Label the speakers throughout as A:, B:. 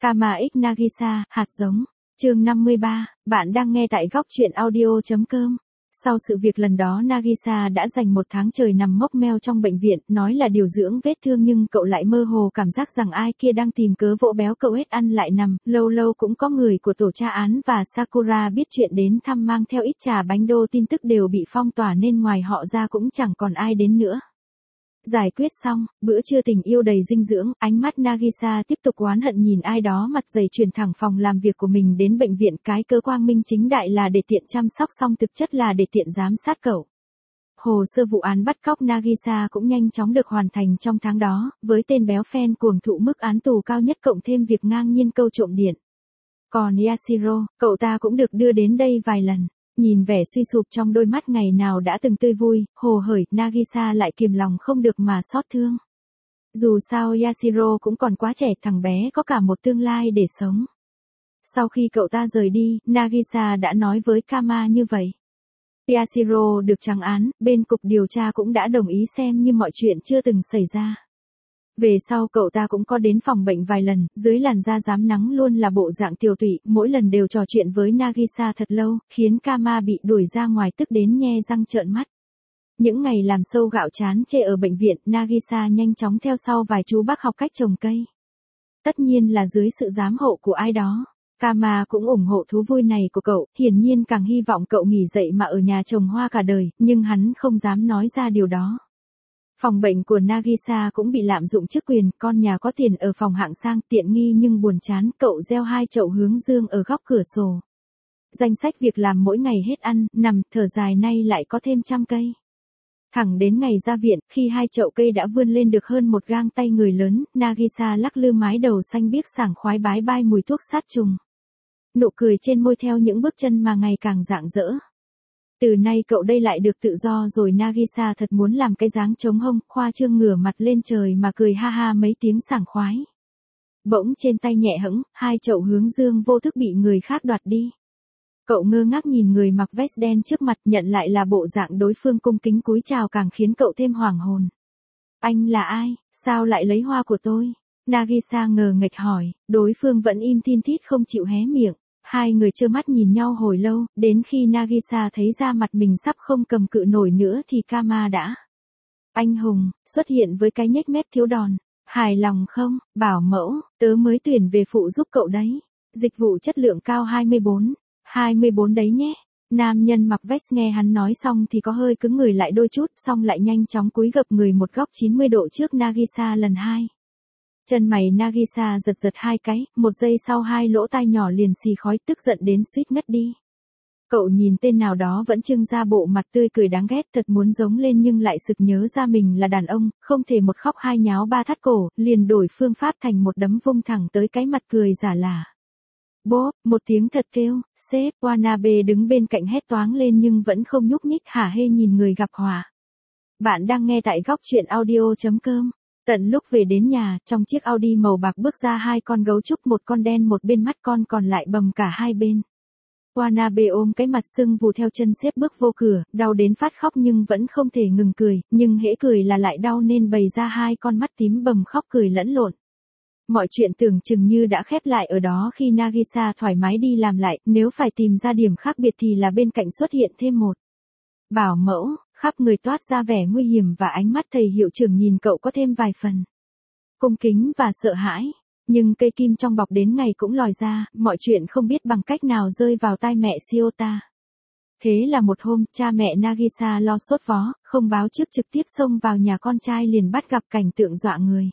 A: Kama X Nagisa, hạt giống. Chương 53, bạn đang nghe tại góc truyện audio.com. Sau sự việc lần đó Nagisa đã dành một tháng trời nằm mốc meo trong bệnh viện, nói là điều dưỡng vết thương nhưng cậu lại mơ hồ cảm giác rằng ai kia đang tìm cớ vỗ béo cậu hết ăn lại nằm, lâu lâu cũng có người của tổ tra án và Sakura biết chuyện đến thăm mang theo ít trà bánh đô, tin tức đều bị phong tỏa nên ngoài họ ra cũng chẳng còn ai đến nữa. Giải quyết xong, bữa trưa tình yêu đầy dinh dưỡng, ánh mắt Nagisa tiếp tục oán hận nhìn ai đó mặt dày chuyển thẳng phòng làm việc của mình đến bệnh viện, cái cớ quang minh chính đại là để tiện chăm sóc xong thực chất là để tiện giám sát cậu. Hồ sơ vụ án bắt cóc Nagisa cũng nhanh chóng được hoàn thành trong tháng đó, với tên béo phen cuồng thụ mức án tù cao nhất cộng thêm việc ngang nhiên câu trộm điện. Còn Yashiro, cậu ta cũng được đưa đến đây vài lần. Nhìn vẻ suy sụp trong đôi mắt ngày nào đã từng tươi vui, hồ hởi, Nagisa lại kìm lòng không được mà xót thương. Dù sao Yashiro cũng còn quá trẻ, thằng bé có cả một tương lai để sống. Sau khi cậu ta rời đi, Nagisa đã nói với Kama như vậy. Yashiro được trắng án, bên cục điều tra cũng đã đồng ý xem như mọi chuyện chưa từng xảy ra. Về sau cậu ta cũng có đến phòng bệnh vài lần, dưới làn da rám nắng luôn là bộ dạng tiều tụy, mỗi lần đều trò chuyện với Nagisa thật lâu, khiến Kama bị đuổi ra ngoài tức đến nhe răng trợn mắt. Những ngày làm sâu gạo chán chê ở bệnh viện, Nagisa nhanh chóng theo sau vài chú bác học cách trồng cây. Tất nhiên là dưới sự giám hộ của ai đó. Kama cũng ủng hộ thú vui này của cậu, hiển nhiên càng hy vọng cậu nghỉ dậy mà ở nhà trồng hoa cả đời, nhưng hắn không dám nói ra điều đó. Phòng bệnh của Nagisa cũng bị lạm dụng chức quyền, con nhà có tiền ở phòng hạng sang, tiện nghi nhưng buồn chán, cậu gieo 2 chậu hướng dương ở góc cửa sổ. Danh sách việc làm mỗi ngày hết ăn, nằm, thở dài nay lại có thêm 100 cây. Thẳng đến ngày ra viện, khi 2 chậu cây đã vươn lên được hơn một gang tay người lớn, Nagisa lắc lư mái đầu xanh biếc sảng khoái bái bai mùi thuốc sát trùng. Nụ cười trên môi theo những bước chân mà ngày càng rạng rỡ. Từ nay cậu đây lại được tự do rồi. Nagisa thật muốn làm cái dáng trống hông, khoa trương ngửa mặt lên trời mà cười ha ha mấy tiếng sảng khoái. Bỗng trên tay nhẹ hẫng, 2 chậu hướng dương vô thức bị người khác đoạt đi. Cậu ngơ ngác nhìn người mặc vest đen trước mặt, nhận lại là bộ dạng đối phương cung kính cúi chào càng khiến cậu thêm hoảng hồn. Anh là ai, sao lại lấy hoa của tôi? Nagisa ngờ nghệch hỏi, đối phương vẫn im thin thít không chịu hé miệng. Hai người trơ mắt nhìn nhau hồi lâu, đến khi Nagisa thấy da mặt mình sắp không cầm cự nổi nữa thì Kama đã anh hùng, xuất hiện với cái nhếch mép thiếu đòn. Hài lòng không, bảo mẫu, tớ mới tuyển về phụ giúp cậu đấy. Dịch vụ chất lượng cao 24 đấy nhé. Nam nhân mặc vest nghe hắn nói xong thì có hơi cứng người lại đôi chút, xong lại nhanh chóng cúi gập người một góc 90 độ trước Nagisa lần 2. Chân mày Nagisa giật giật 2 cái, một giây sau 2 lỗ tai nhỏ liền xì khói, tức giận đến suýt ngất đi. Cậu nhìn tên nào đó vẫn trưng ra bộ mặt tươi cười đáng ghét, thật muốn giống lên nhưng lại sực nhớ ra mình là đàn ông, không thể một khóc hai nháo ba thắt cổ, liền đổi phương pháp thành một đấm vung thẳng tới cái mặt cười giả lả. Bốp, một tiếng thật kêu, sếp. Wanabe đứng bên cạnh hét toáng lên nhưng vẫn không nhúc nhích, hả hê nhìn người gặp họa. Bạn đang nghe tại góc truyện audio.com. Tận lúc về đến nhà, trong chiếc Audi màu bạc bước ra 2 con gấu trúc, một con đen một bên mắt, con còn lại bầm cả hai bên. Wanabe ôm cái mặt sưng vù theo chân sếp bước vô cửa, đau đến phát khóc nhưng vẫn không thể ngừng cười, nhưng hễ cười là lại đau nên bày ra 2 con mắt tím bầm khóc cười lẫn lộn. Mọi chuyện tưởng chừng như đã khép lại ở đó khi Nagisa thoải mái đi làm lại, nếu phải tìm ra điểm khác biệt thì là bên cạnh xuất hiện thêm một bảo mẫu, khắp người toát ra vẻ nguy hiểm và ánh mắt thầy hiệu trưởng nhìn cậu có thêm vài phần cung kính và sợ hãi. Nhưng cây kim trong bọc đến ngày cũng lòi ra, mọi chuyện không biết bằng cách nào rơi vào tai mẹ Shiota. Thế là một hôm, cha mẹ Nagisa lo sốt vó, không báo trước trực tiếp xông vào nhà con trai liền bắt gặp cảnh tượng dọa người.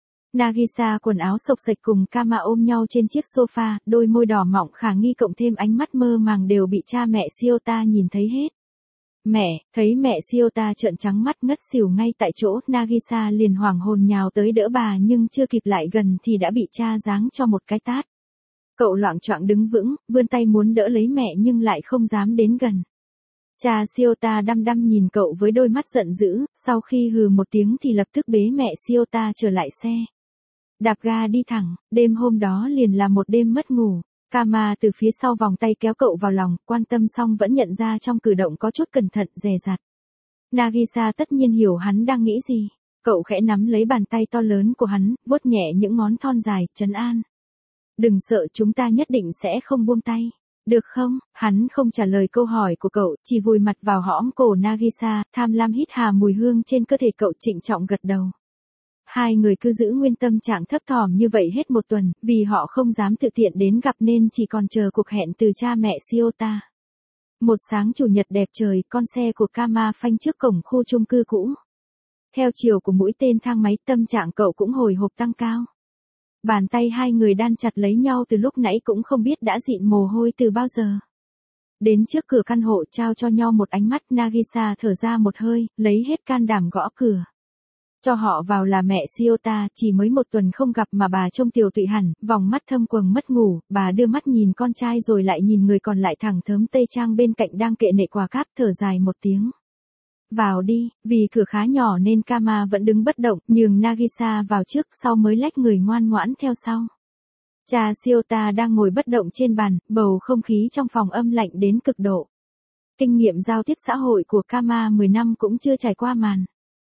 A: Nagisa quần áo xộc xệch cùng Kama ôm nhau trên chiếc sofa, đôi môi đỏ mọng khả nghi cộng thêm ánh mắt mơ màng đều bị cha mẹ Shiota nhìn thấy hết. Mẹ, thấy mẹ Shiota trợn trắng mắt ngất xỉu ngay tại chỗ, Nagisa liền hoảng hồn nhào tới đỡ bà nhưng chưa kịp lại gần thì đã bị cha giáng cho một cái tát. Cậu loạng choạng đứng vững, vươn tay muốn đỡ lấy mẹ nhưng lại không dám đến gần. Cha Shiota đăm đăm nhìn cậu với đôi mắt giận dữ, sau khi hừ một tiếng thì lập tức bế mẹ Shiota trở lại xe. Đạp ga đi thẳng, đêm hôm đó liền là một đêm mất ngủ. Kama từ phía sau vòng tay kéo cậu vào lòng, quan tâm xong vẫn nhận ra trong cử động có chút cẩn thận, dè dặt. Nagisa tất nhiên hiểu hắn đang nghĩ gì. Cậu khẽ nắm lấy bàn tay to lớn của hắn, vuốt nhẹ những ngón thon dài, trấn an. Đừng sợ, chúng ta nhất định sẽ không buông tay. Được không? Hắn không trả lời câu hỏi của cậu, chỉ vùi mặt vào hõm cổ Nagisa, tham lam hít hà mùi hương trên cơ thể cậu, trịnh trọng gật đầu. Hai người cứ giữ nguyên tâm trạng thấp thỏm như vậy hết một tuần, vì họ không dám tự tiện đến gặp nên chỉ còn chờ cuộc hẹn từ cha mẹ Shiota. Một sáng chủ nhật đẹp trời, con xe của Kama phanh trước cổng khu chung cư cũ. Theo chiều của mũi tên thang máy, tâm trạng cậu cũng hồi hộp tăng cao. Bàn tay hai người đan chặt lấy nhau từ lúc nãy cũng không biết đã dịn mồ hôi từ bao giờ. Đến trước cửa căn hộ trao cho nhau một ánh mắt, Nagisa thở ra một hơi, lấy hết can đảm gõ cửa. Cho họ vào là mẹ Shiota, chỉ mới một tuần không gặp mà bà trông tiều tụy hẳn, vòng mắt thâm quầng mất ngủ, bà đưa mắt nhìn con trai rồi lại nhìn người còn lại thẳng thớm tây trang bên cạnh đang kệ nệ quà cáp, thở dài một tiếng. Vào đi, vì cửa khá nhỏ nên Kama vẫn đứng bất động, nhường Nagisa vào trước, sau mới lách người ngoan ngoãn theo sau. Cha Shiota đang ngồi bất động trên bàn, bầu không khí trong phòng âm lạnh đến cực độ. Kinh nghiệm giao tiếp xã hội của Kama 10 năm cũng chưa trải qua màn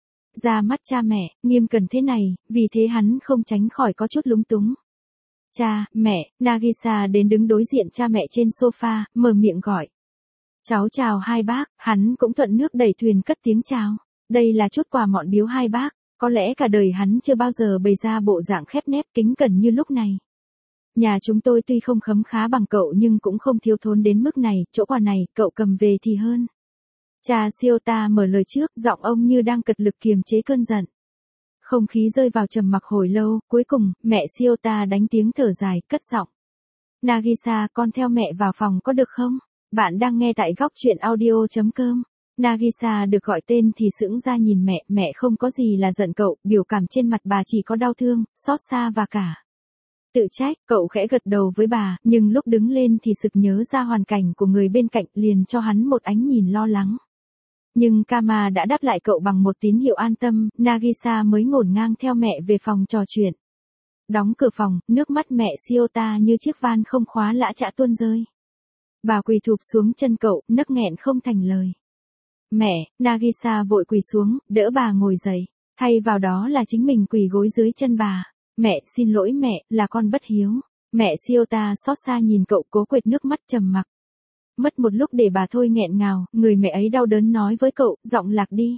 A: ra mắt cha mẹ, nghiêm cẩn thế này, vì thế hắn không tránh khỏi có chút lúng túng. Cha, mẹ, Nagisa đến đứng đối diện cha mẹ trên sofa, mở miệng gọi. Cháu chào hai bác, hắn cũng thuận nước đẩy thuyền cất tiếng chào. Đây là chút quà mọn biếu hai bác, có lẽ cả đời hắn chưa bao giờ bày ra bộ dạng khép nép kính cẩn như lúc này. Nhà chúng tôi tuy không khấm khá bằng cậu nhưng cũng không thiếu thốn đến mức này, chỗ quà này, cậu cầm về thì hơn. Cha Shiota mở lời trước, giọng ông như đang cật lực kiềm chế cơn giận. Không khí rơi vào trầm mặc hồi lâu, cuối cùng, mẹ Shiota đánh tiếng thở dài, cất giọng. Nagisa, con theo mẹ vào phòng có được không? Bạn đang nghe tại góc truyện audio.com. Nagisa được gọi tên thì sững ra nhìn mẹ không có gì là giận cậu, biểu cảm trên mặt bà chỉ có đau thương, xót xa và cả tự trách. Cậu khẽ gật đầu với bà, nhưng lúc đứng lên thì sực nhớ ra hoàn cảnh của người bên cạnh, liền cho hắn một ánh nhìn lo lắng. Nhưng Kama đã đáp lại cậu bằng một tín hiệu an tâm, Nagisa mới ngổn ngang theo mẹ về phòng trò chuyện. Đóng cửa phòng, nước mắt mẹ Shiota như chiếc van không khóa lã chã tuôn rơi. Bà quỳ thụp xuống chân cậu, nấc nghẹn không thành lời. Mẹ, Nagisa vội quỳ xuống, đỡ bà ngồi dậy. Thay vào đó là chính mình quỳ gối dưới chân bà. Mẹ, xin lỗi mẹ, là con bất hiếu. Mẹ Shiota xót xa nhìn cậu, cố quệt nước mắt trầm mặc. Mất một lúc để bà thôi nghẹn ngào, người mẹ ấy đau đớn nói với cậu, giọng lạc đi.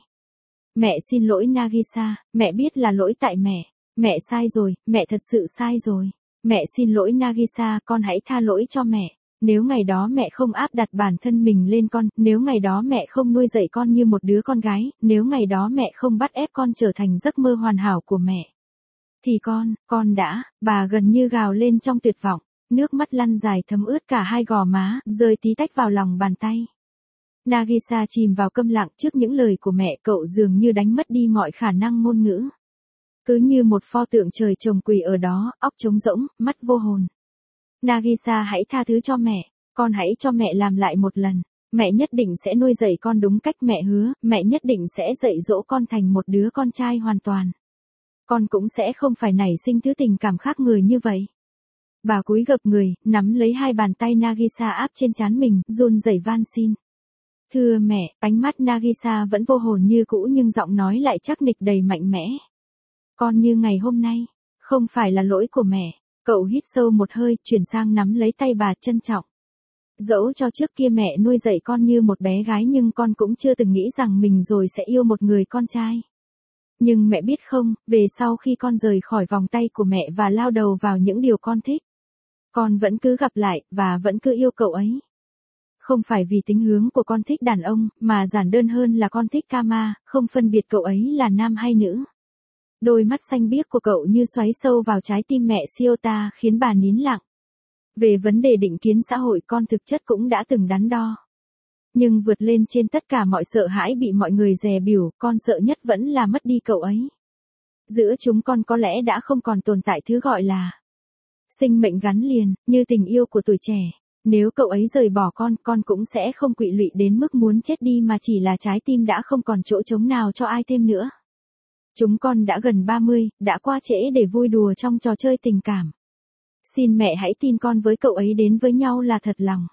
A: Mẹ xin lỗi Nagisa, mẹ biết là lỗi tại mẹ. Mẹ sai rồi, mẹ thật sự sai rồi. Mẹ xin lỗi Nagisa, con hãy tha lỗi cho mẹ. Nếu ngày đó mẹ không áp đặt bản thân mình lên con, nếu ngày đó mẹ không nuôi dạy con như một đứa con gái, nếu ngày đó mẹ không bắt ép con trở thành giấc mơ hoàn hảo của mẹ, thì con đã, bà gần như gào lên trong tuyệt vọng, nước mắt lăn dài thấm ướt cả hai gò má, rơi tí tách vào lòng bàn tay. Nagisa chìm vào câm lặng trước những lời của mẹ, cậu dường như đánh mất đi mọi khả năng ngôn ngữ. Cứ như một pho tượng trời trồng quỳ ở đó, óc trống rỗng, mắt vô hồn. Nagisa hãy tha thứ cho mẹ, con hãy cho mẹ làm lại một lần. Mẹ nhất định sẽ nuôi dạy con đúng cách, mẹ hứa, mẹ nhất định sẽ dạy dỗ con thành một đứa con trai hoàn toàn. Con cũng sẽ không phải nảy sinh thứ tình cảm khác người như vậy. Bà cúi gập người, nắm lấy hai bàn tay Nagisa áp trên trán mình, run rẩy van xin. Thưa mẹ, ánh mắt Nagisa vẫn vô hồn như cũ nhưng giọng nói lại chắc nịch đầy mạnh mẽ. Con như ngày hôm nay, không phải là lỗi của mẹ. Cậu hít sâu một hơi, chuyển sang nắm lấy tay bà trân trọng. Dẫu cho trước kia mẹ nuôi dạy con như một bé gái nhưng con cũng chưa từng nghĩ rằng mình rồi sẽ yêu một người con trai. Nhưng mẹ biết không, về sau khi con rời khỏi vòng tay của mẹ và lao đầu vào những điều con thích, con vẫn cứ gặp lại, và vẫn cứ yêu cậu ấy. Không phải vì tính hướng của con thích đàn ông, mà giản đơn hơn là con thích Kama, không phân biệt cậu ấy là nam hay nữ. Đôi mắt xanh biếc của cậu như xoáy sâu vào trái tim mẹ Shiota khiến bà nín lặng. Về vấn đề định kiến xã hội con thực chất cũng đã từng đắn đo. Nhưng vượt lên trên tất cả mọi sợ hãi bị mọi người dè bỉu, con sợ nhất vẫn là mất đi cậu ấy. Giữa chúng con có lẽ đã không còn tồn tại thứ gọi là sinh mệnh gắn liền, như tình yêu của tuổi trẻ. Nếu cậu ấy rời bỏ con cũng sẽ không quỵ lụy đến mức muốn chết đi mà chỉ là trái tim đã không còn chỗ trống nào cho ai thêm nữa. Chúng con đã gần 30, đã qua trễ để vui đùa trong trò chơi tình cảm. Xin mẹ hãy tin con với cậu ấy đến với nhau là thật lòng.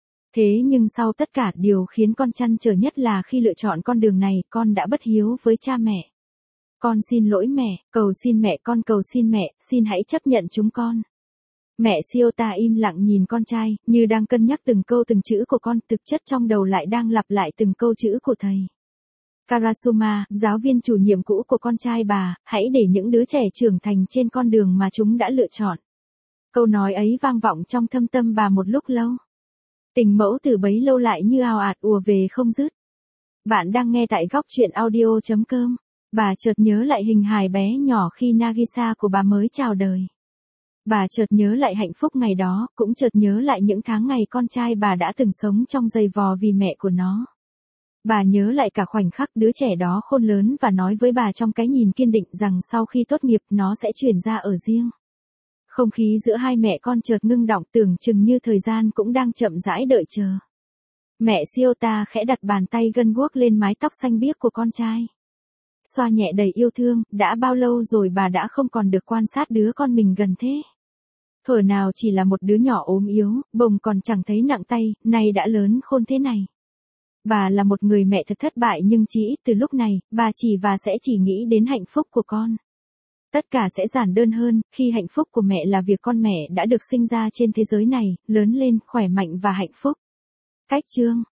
A: Thế nhưng sau tất cả, điều khiến con trăn trở nhất là khi lựa chọn con đường này, con đã bất hiếu với cha mẹ. Con xin lỗi mẹ, cầu xin mẹ, con cầu xin mẹ, xin hãy chấp nhận chúng con. Mẹ Shiota im lặng nhìn con trai, như đang cân nhắc từng câu từng chữ của con, thực chất trong đầu lại đang lặp lại từng câu chữ của thầy. Karasuma, giáo viên chủ nhiệm cũ của con trai bà, hãy để những đứa trẻ trưởng thành trên con đường mà chúng đã lựa chọn. Câu nói ấy vang vọng trong thâm tâm bà một lúc lâu. Tình mẫu từ bấy lâu lại như ào ạt ùa về không dứt. Bạn đang nghe tại góc truyện audio.com. Bà chợt nhớ lại hình hài bé nhỏ khi Nagisa của bà mới chào đời. Bà chợt nhớ lại hạnh phúc ngày đó, cũng chợt nhớ lại những tháng ngày con trai bà đã từng sống trong giày vò vì mẹ của nó. Bà nhớ lại cả khoảnh khắc đứa trẻ đó khôn lớn và nói với bà trong cái nhìn kiên định rằng sau khi tốt nghiệp nó sẽ chuyển ra ở riêng. Không khí giữa hai mẹ con chợt ngưng đọng, tưởng chừng như thời gian cũng đang chậm rãi đợi chờ. Mẹ Shiota khẽ đặt bàn tay gân guốc lên mái tóc xanh biếc của con trai. Xoa nhẹ đầy yêu thương, đã bao lâu rồi bà đã không còn được quan sát đứa con mình gần thế. Thuở nào chỉ là một đứa nhỏ ốm yếu, bồng còn chẳng thấy nặng tay, nay đã lớn khôn thế này. Bà là một người mẹ thật thất bại nhưng chỉ ít từ lúc này, bà chỉ và sẽ chỉ nghĩ đến hạnh phúc của con. Tất cả sẽ giản đơn hơn, khi hạnh phúc của mẹ là việc con mẹ đã được sinh ra trên thế giới này, lớn lên, khỏe mạnh và hạnh phúc. Cách chương